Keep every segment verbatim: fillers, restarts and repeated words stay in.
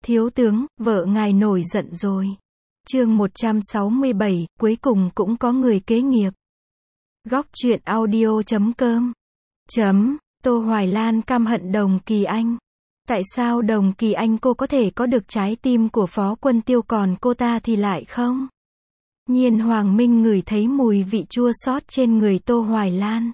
Thiếu tướng, vợ ngài nổi giận rồi. Chương một trăm sáu mươi bảy, cuối cùng cũng có người kế nghiệp. Góc truyện audio chấm com. Chấm, Tô Hoài Lan căm hận Đồng Kỳ Anh. Tại sao Đồng Kỳ Anh cô có thể có được trái tim của Phó Quân Tiêu còn cô ta thì lại không? Nhiên Hoàng Minh ngửi thấy mùi vị chua xót trên người Tô Hoài Lan.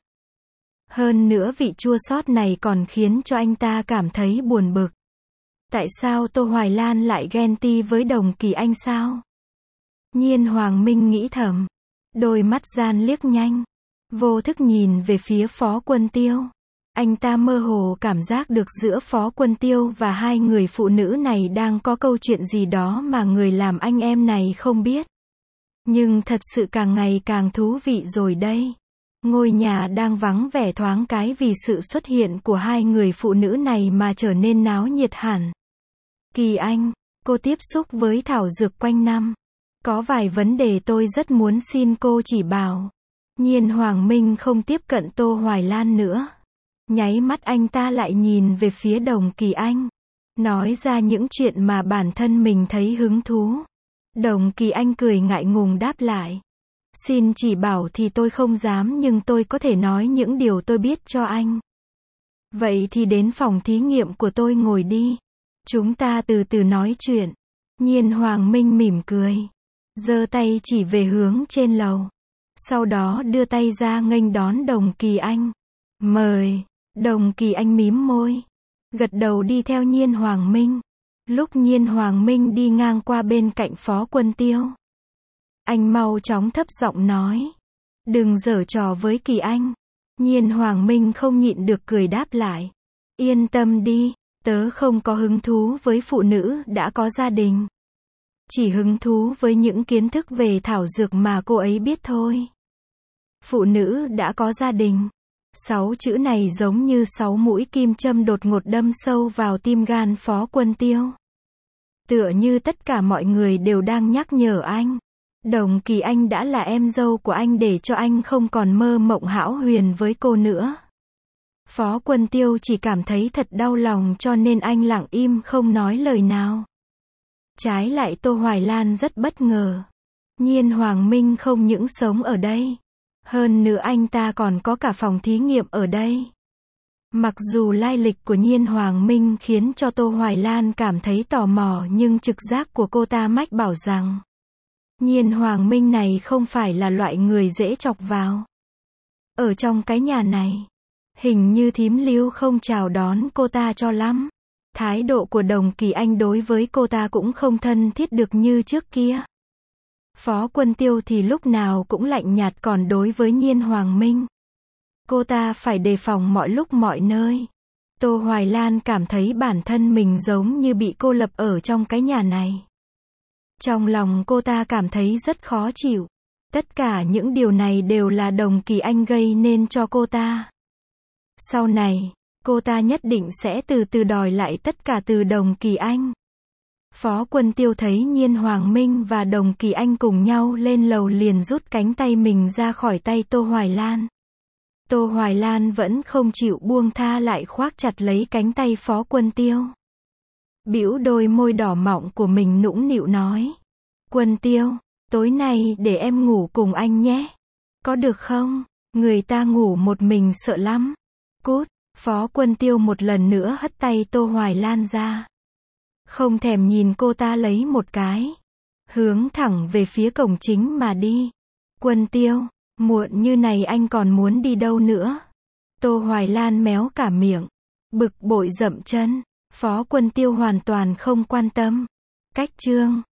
Hơn nữa vị chua xót này còn khiến cho anh ta cảm thấy buồn bực. Tại sao Tô Hoài Lan lại ghen ti với Đồng Kỳ Anh sao? Nhiên Hoàng Minh nghĩ thầm. Đôi mắt gian liếc nhanh. Vô thức nhìn về phía Phó Quân Tiêu. Anh ta mơ hồ cảm giác được giữa Phó Quân Tiêu và hai người phụ nữ này đang có câu chuyện gì đó mà người làm anh em này không biết. Nhưng thật sự càng ngày càng thú vị rồi đây. Ngôi nhà đang vắng vẻ thoáng cái vì sự xuất hiện của hai người phụ nữ này mà trở nên náo nhiệt hẳn. Kỳ Anh, cô tiếp xúc với thảo dược quanh năm. Có vài vấn đề tôi rất muốn xin cô chỉ bảo. Nhiên Hoàng Minh không tiếp cận Tô Hoài Lan nữa. Nháy mắt anh ta lại nhìn về phía Đồng Kỳ Anh. Nói ra những chuyện mà bản thân mình thấy hứng thú. Đồng Kỳ Anh cười ngại ngùng đáp lại. Xin chỉ bảo thì tôi không dám nhưng tôi có thể nói những điều tôi biết cho anh. Vậy thì đến phòng thí nghiệm của tôi ngồi đi. Chúng ta từ từ nói chuyện. Nhiên Hoàng Minh mỉm cười. Giơ tay chỉ về hướng trên lầu. Sau đó đưa tay ra nghênh đón Đồng Kỳ Anh. Mời. Đồng Kỳ Anh mím môi. Gật đầu đi theo Nhiên Hoàng Minh. Lúc Nhiên Hoàng Minh đi ngang qua bên cạnh Phó Quân Tiêu. Anh mau chóng thấp giọng nói. Đừng giở trò với Kỳ Anh. Nhiên Hoàng Minh không nhịn được cười đáp lại. Yên tâm đi, tớ không có hứng thú với phụ nữ đã có gia đình. Chỉ hứng thú với những kiến thức về thảo dược mà cô ấy biết thôi. Phụ nữ đã có gia đình. Sáu chữ này giống như sáu mũi kim châm đột ngột đâm sâu vào tim gan Phó Quân Tiêu. Tựa như tất cả mọi người đều đang nhắc nhở anh. Đồng Kỳ Anh đã là em dâu của anh để cho anh không còn mơ mộng hão huyền với cô nữa. Phó Quân Tiêu chỉ cảm thấy thật đau lòng cho nên anh lặng im không nói lời nào. Trái lại Tô Hoài Lan rất bất ngờ. Nhiên Hoàng Minh không những sống ở đây. Hơn nữa anh ta còn có cả phòng thí nghiệm ở đây. Mặc dù lai lịch của Nhiên Hoàng Minh khiến cho Tô Hoài Lan cảm thấy tò mò nhưng trực giác của cô ta mách bảo rằng Nhiên Hoàng Minh này không phải là loại người dễ chọc vào. Ở trong cái nhà này, hình như thím Lưu không chào đón cô ta cho lắm. Thái độ của Đồng Kỳ Anh đối với cô ta cũng không thân thiết được như trước kia. Phó Quân Tiêu thì lúc nào cũng lạnh nhạt còn đối với Nhiên Hoàng Minh. Cô ta phải đề phòng mọi lúc mọi nơi. Tô Hoài Lan cảm thấy bản thân mình giống như bị cô lập ở trong cái nhà này. Trong lòng cô ta cảm thấy rất khó chịu. Tất cả những điều này đều là Đồng Kỳ Anh gây nên cho cô ta. Sau này, cô ta nhất định sẽ từ từ đòi lại tất cả từ Đồng Kỳ Anh. Phó Quân Tiêu thấy Nhiên Hoàng Minh và Đồng Kỳ Anh cùng nhau lên lầu liền rút cánh tay mình ra khỏi tay Tô Hoài Lan. Tô Hoài Lan vẫn không chịu buông tha lại khoác chặt lấy cánh tay Phó Quân Tiêu. Bĩu đôi môi đỏ mọng của mình nũng nịu nói. Quân Tiêu, tối nay để em ngủ cùng anh nhé. Có được không? Người ta ngủ một mình sợ lắm. Cút, Phó Quân Tiêu một lần nữa hất tay Tô Hoài Lan ra. Không thèm nhìn cô ta lấy một cái. Hướng thẳng về phía cổng chính mà đi. Quân Tiêu, muộn như này anh còn muốn đi đâu nữa? Tô Hoài Lan méo cả miệng. Bực bội dậm chân. Phó Quân Tiêu hoàn toàn không quan tâm. Cách chương.